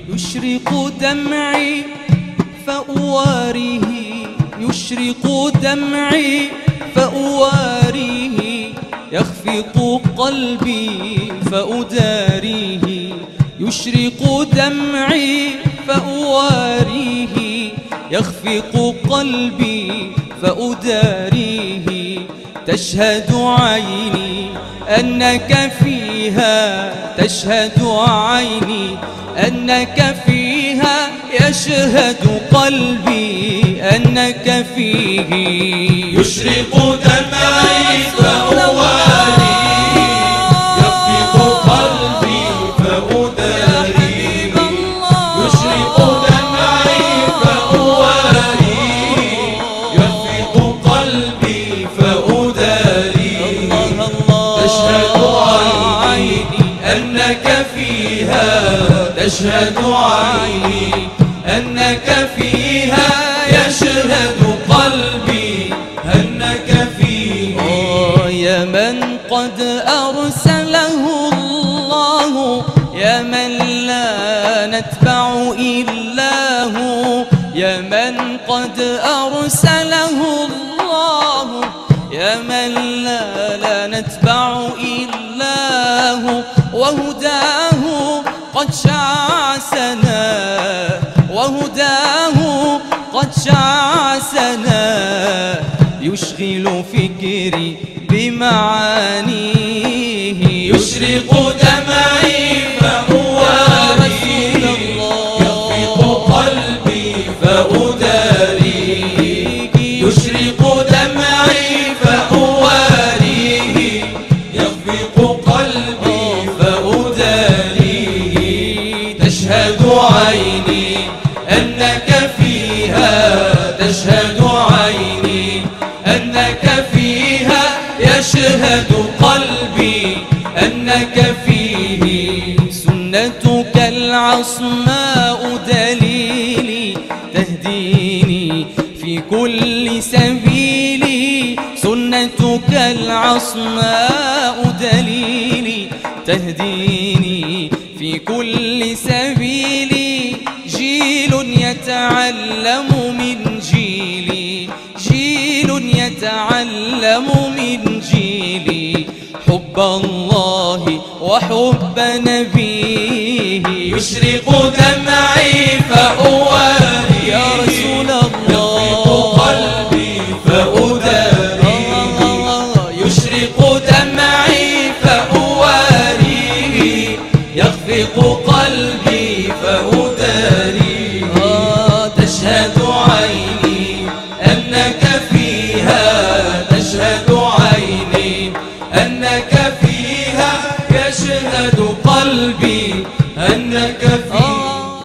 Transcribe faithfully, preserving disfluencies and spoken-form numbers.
يشرق دمعي فأواريه، يشرق دمعي فأواريه، يخفق قلبي فأداريه. يشرق دمعي فأواريه، يخفق قلبي فأداريه. تشهد عيني أنك فيها، تشهد عيني أنك فيها، يشهد قلبي أنك فيه. يشرق دمعي فأواريه، يخفق قلبي فأداريه. يشرق دمعي فأواريه، يخفق قلبي فأداريه. تشهد عيني أنك فيها، تشهد عيني أنك فيها، يشهد قلبي أنك فيه. يا من قد أرسله الله، يا من لا نتبع إلا هو. يا من قد أرسله الله، يا من لا, لا نتبع إلا هو. وهداه قد شعسنا، وهداه قد شعسنا، يشغل فكري بمعانيه. يشرق دمعي فأواريه، يخفق قلبي فأداريه. يشرق دمعي فأواريه، يخفق قلبي فأداريه. تشهد عيني أنك فيها، تشهد عيني أنك فيها، يشهد قلبي أنك فيه. سنتك العصماء دليلي، تهديني في كل سبيلي. سنتك العصماء دليلي، تهديني في كل سبيلي. جيل يتعلم من جيلي، جيل يتعلم من جيلي، حب الله وحب نبيه. يشرق دمعي فأواريه، يا رسول الله، يخفق قلبي فأداريه. يشرق دمعي فأواريه، يخفق قلبي فأداريه. تشهد عيني أنك فيها، تشهد عيني أنك فيها، يشهد قلبي أنك فيه.